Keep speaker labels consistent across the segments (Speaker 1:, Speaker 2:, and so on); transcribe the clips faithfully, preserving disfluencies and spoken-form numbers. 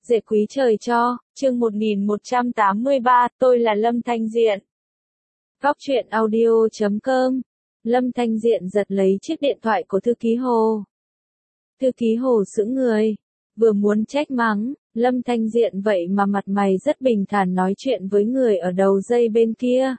Speaker 1: Dễ quý trời cho, chương một nghìn một trăm tám mươi ba, tôi là Lâm Thanh Diện. Góc truyện audio chấm com. Lâm Thanh Diện giật lấy chiếc điện thoại của thư ký Hồ. Thư ký Hồ sững người, vừa muốn trách mắng, Lâm Thanh Diện vậy mà mặt mày rất bình thản nói chuyện với người ở đầu dây bên kia.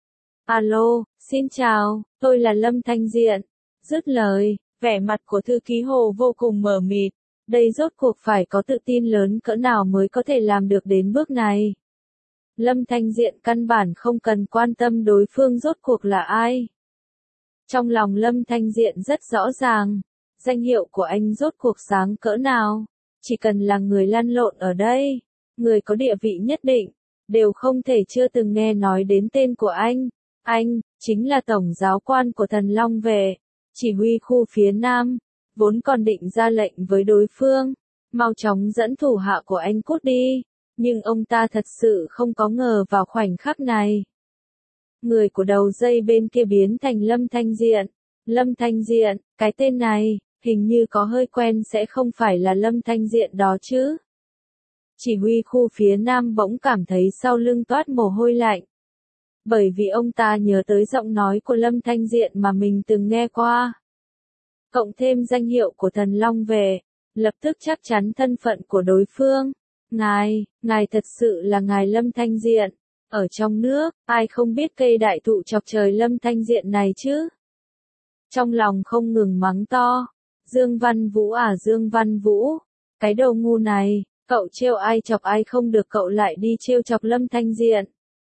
Speaker 1: Alo, xin chào, tôi là Lâm Thanh Diện. Dứt lời, vẻ mặt của thư ký Hồ vô cùng mờ mịt. Đây rốt cuộc phải có tự tin lớn cỡ nào mới có thể làm được đến bước này. Lâm Thanh Diện căn bản không cần quan tâm đối phương rốt cuộc là ai. Trong lòng Lâm Thanh Diện rất rõ ràng, danh hiệu của anh rốt cuộc sáng cỡ nào. Chỉ cần là người lăn lộn ở đây, người có địa vị nhất định, đều không thể chưa từng nghe nói đến tên của anh. Anh, chính là Tổng Giáo quan của Thần Long Vệ, chỉ huy khu phía Nam. Vốn còn định ra lệnh với đối phương, mau chóng dẫn thủ hạ của anh cút đi, nhưng ông ta thật sự không có ngờ vào khoảnh khắc này. Người của đầu dây bên kia biến thành Lâm Thanh Diện. Lâm Thanh Diện, cái tên này, hình như có hơi quen, sẽ không phải là Lâm Thanh Diện đó chứ. Chỉ huy khu phía Nam bỗng cảm thấy sau lưng toát mồ hôi lạnh. Bởi vì ông ta nhớ tới giọng nói của Lâm Thanh Diện mà mình từng nghe qua. Cộng thêm danh hiệu của Thần Long Vệ, lập tức chắc chắn thân phận của đối phương. Ngài, ngài thật sự là ngài Lâm Thanh Diện. Ở trong nước, ai không biết cây đại thụ chọc trời Lâm Thanh Diện này chứ? Trong lòng không ngừng mắng to. Dương Văn Vũ à Dương Văn Vũ, cái đầu ngu này, cậu trêu ai chọc ai không được cậu lại đi trêu chọc Lâm Thanh Diện.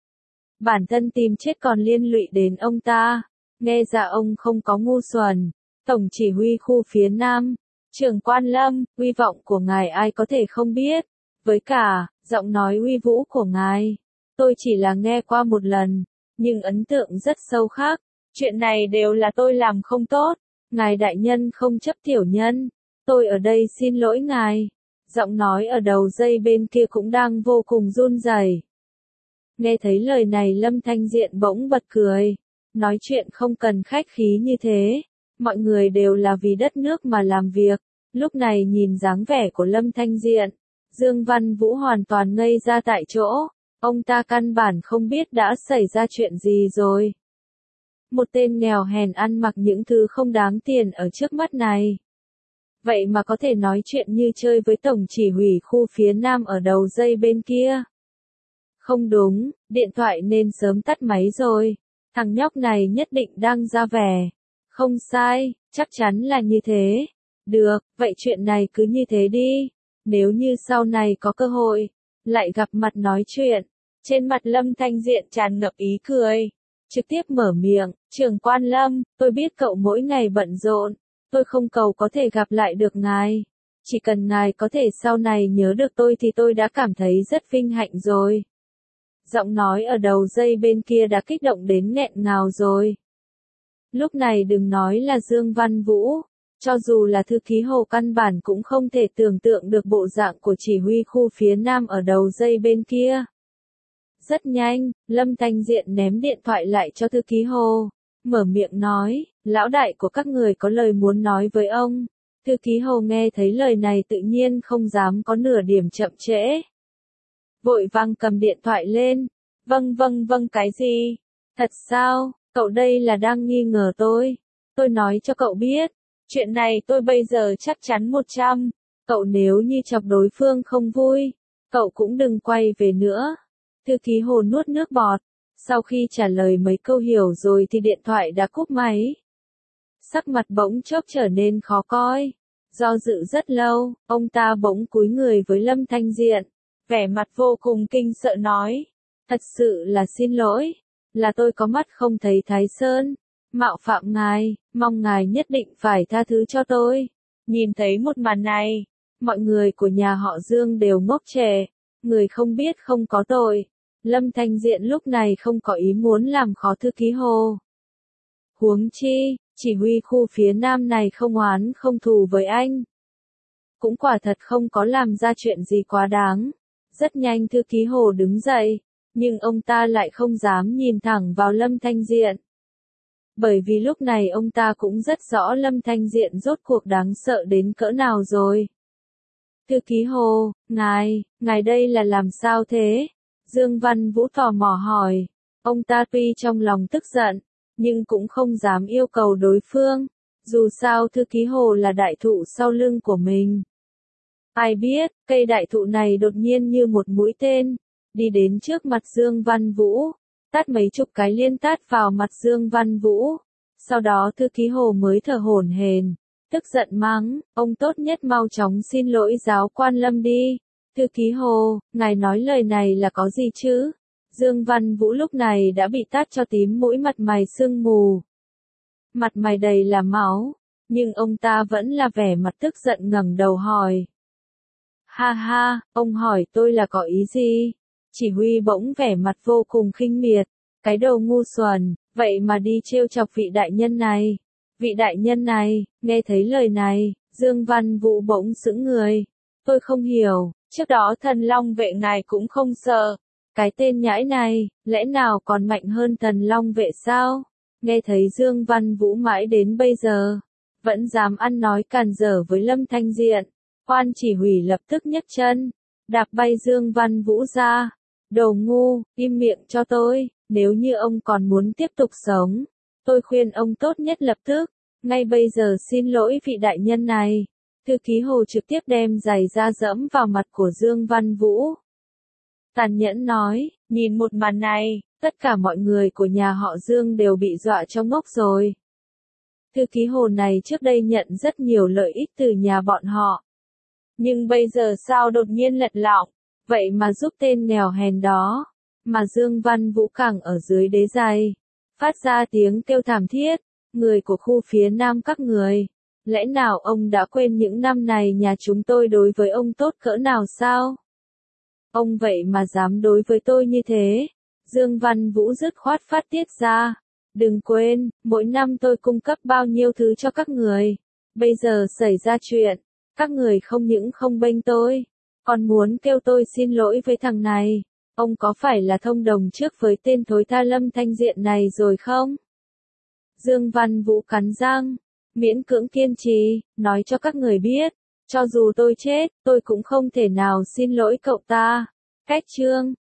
Speaker 1: Bản thân tìm chết còn liên lụy đến ông ta, nghe ra ông không có ngu xuẩn. Tổng chỉ huy khu phía Nam, trưởng quan Lâm, uy vọng của ngài ai có thể không biết, với cả, giọng nói uy vũ của ngài, tôi chỉ là nghe qua một lần, nhưng ấn tượng rất sâu khắc, chuyện này đều là tôi làm không tốt, ngài đại nhân không chấp tiểu nhân, tôi ở đây xin lỗi ngài, giọng nói ở đầu dây bên kia cũng đang vô cùng run rẩy. Nghe thấy lời này Lâm Thanh Diện bỗng bật cười, nói chuyện không cần khách khí như thế. Mọi người đều là vì đất nước mà làm việc, lúc này nhìn dáng vẻ của Lâm Thanh Diện, Dương Văn Vũ hoàn toàn ngây ra tại chỗ, ông ta căn bản không biết đã xảy ra chuyện gì rồi. Một tên nghèo hèn ăn mặc những thứ không đáng tiền ở trước mắt này. Vậy mà có thể nói chuyện như chơi với tổng chỉ huy khu phía Nam ở đầu dây bên kia. Không đúng, điện thoại nên sớm tắt máy rồi, thằng nhóc này nhất định đang ra vẻ. Không sai, chắc chắn là như thế. Được, vậy chuyện này cứ như thế đi. Nếu như sau này có cơ hội, lại gặp mặt nói chuyện. Trên mặt Lâm Thanh Diện tràn ngập ý cười. Trực tiếp mở miệng, trưởng quan Lâm, tôi biết cậu mỗi ngày bận rộn. Tôi không cầu có thể gặp lại được ngài. Chỉ cần ngài có thể sau này nhớ được tôi thì tôi đã cảm thấy rất vinh hạnh rồi. Giọng nói ở đầu dây bên kia đã kích động đến nghẹn ngào rồi. Lúc này đừng nói là Dương Văn Vũ, cho dù là thư ký Hồ căn bản cũng không thể tưởng tượng được bộ dạng của chỉ huy khu phía Nam ở đầu dây bên kia. Rất nhanh, Lâm Thanh Diện ném điện thoại lại cho thư ký Hồ, mở miệng nói, lão đại của các người có lời muốn nói với ông. Thư ký Hồ nghe thấy lời này tự nhiên không dám có nửa điểm chậm trễ. Vội vàng cầm điện thoại lên, vâng vâng vâng cái gì? Thật sao? Cậu đây là đang nghi ngờ tôi. Tôi nói cho cậu biết, chuyện này tôi bây giờ chắc chắn một trăm. Cậu nếu như chọc đối phương không vui, cậu cũng đừng quay về nữa. Thư ký Hồ nuốt nước bọt. Sau khi trả lời mấy câu hiểu rồi thì điện thoại đã cúp máy. Sắc mặt bỗng chốc trở nên khó coi. Do dự rất lâu, ông ta bỗng cúi người với Lâm Thanh Diện. Vẻ mặt vô cùng kinh sợ nói. Thật sự là xin lỗi. Là tôi có mắt không thấy Thái Sơn, mạo phạm ngài, mong ngài nhất định phải tha thứ cho tôi. Nhìn thấy một màn này, mọi người của nhà họ Dương đều ngốc trệ, người không biết không có tội. Lâm Thanh Diện lúc này không có ý muốn làm khó thư ký Hồ. Huống chi, chỉ huy khu phía Nam này không oán không thù với anh. Cũng quả thật không có làm ra chuyện gì quá đáng. Rất nhanh thư ký Hồ đứng dậy. Nhưng ông ta lại không dám nhìn thẳng vào Lâm Thanh Diện. Bởi vì lúc này ông ta cũng rất rõ Lâm Thanh Diện rốt cuộc đáng sợ đến cỡ nào rồi. Thư ký Hồ, ngài, ngài đây là làm sao thế? Dương Văn Vũ tò mò hỏi. Ông ta tuy trong lòng tức giận, nhưng cũng không dám yêu cầu đối phương. Dù sao thư ký Hồ là đại thụ sau lưng của mình. Ai biết, cây đại thụ này đột nhiên như một mũi tên, đi đến trước mặt Dương Văn Vũ, tát mấy chục cái liên tát vào mặt Dương Văn Vũ. Sau đó thư ký Hồ mới thở hổn hển, tức giận mắng, ông tốt nhất mau chóng xin lỗi giáo quan Lâm đi. Thư ký Hồ, ngài nói lời này là có gì chứ? Dương Văn Vũ lúc này đã bị tát cho tím mũi, mặt mày sưng mù. Mặt mày đầy là máu, nhưng ông ta vẫn là vẻ mặt tức giận ngẩng đầu hỏi. Ha ha, ông hỏi tôi là có ý gì? Chỉ huy bỗng vẻ mặt vô cùng khinh miệt, cái đầu ngu xuẩn, vậy mà đi trêu chọc vị đại nhân này. Vị đại nhân này, nghe thấy lời này, Dương Văn Vũ bỗng sững người. Tôi không hiểu, trước đó Thần Long vệ ngài cũng không sợ. Cái tên nhãi này, lẽ nào còn mạnh hơn Thần Long vệ sao? Nghe thấy Dương Văn Vũ mãi đến bây giờ, vẫn dám ăn nói càn dở với Lâm Thanh Diện. Quan chỉ huy lập tức nhấc chân, đạp bay Dương Văn Vũ ra. Đồ ngu, im miệng cho tôi, nếu như ông còn muốn tiếp tục sống, tôi khuyên ông tốt nhất lập tức, ngay bây giờ xin lỗi vị đại nhân này. Thư ký Hồ trực tiếp đem giày ra dẫm vào mặt của Dương Văn Vũ. Tàn nhẫn nói, nhìn một màn này, tất cả mọi người của nhà họ Dương đều bị dọa cho ngốc rồi. Thư ký Hồ này trước đây nhận rất nhiều lợi ích từ nhà bọn họ. Nhưng bây giờ sao đột nhiên lật lọng, vậy mà giúp tên nghèo hèn đó. Mà Dương Văn Vũ càng ở dưới đế giày, phát ra tiếng kêu thảm thiết, người của khu phía Nam các người. Lẽ nào ông đã quên những năm này nhà chúng tôi đối với ông tốt cỡ nào sao? Ông vậy mà dám đối với tôi như thế. Dương Văn Vũ dứt khoát phát tiết ra. Đừng quên, mỗi năm tôi cung cấp bao nhiêu thứ cho các người. Bây giờ xảy ra chuyện, các người không những không bênh tôi, còn muốn kêu tôi xin lỗi với thằng này. Ông có phải là thông đồng trước với tên thối tha Lâm Thanh Diện này rồi không? Dương Văn Vũ cắn răng, miễn cưỡng kiên trì, nói cho các người biết, cho dù tôi chết, tôi cũng không thể nào xin lỗi cậu ta. Cách chương